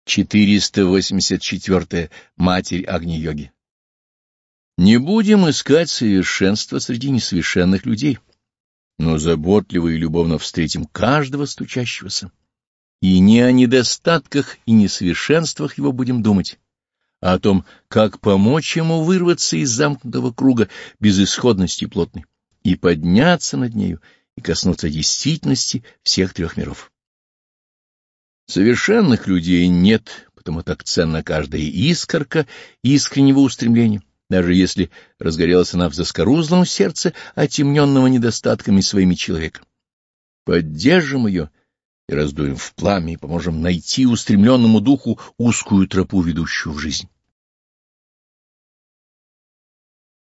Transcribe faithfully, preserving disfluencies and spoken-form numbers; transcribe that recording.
четыреста восемьдесят четыре. Матерь Агни-йоги. Не будем искать совершенства среди несовершенных людей, но заботливо и любовно встретим каждого стучащегося. И не о недостатках и несовершенствах его будем думать, а о том, как помочь ему вырваться из замкнутого круга безысходности плотной и подняться над нею и коснуться действительности всех трех миров. Совершенных людей нет, потому так ценна каждая искорка искреннего устремления, даже если разгорелась она в заскорузлом сердце, отемненного недостатками своими человека. Поддержим ее и раздуем в пламя, и поможем найти устремленному духу узкую тропу, ведущую в жизнь.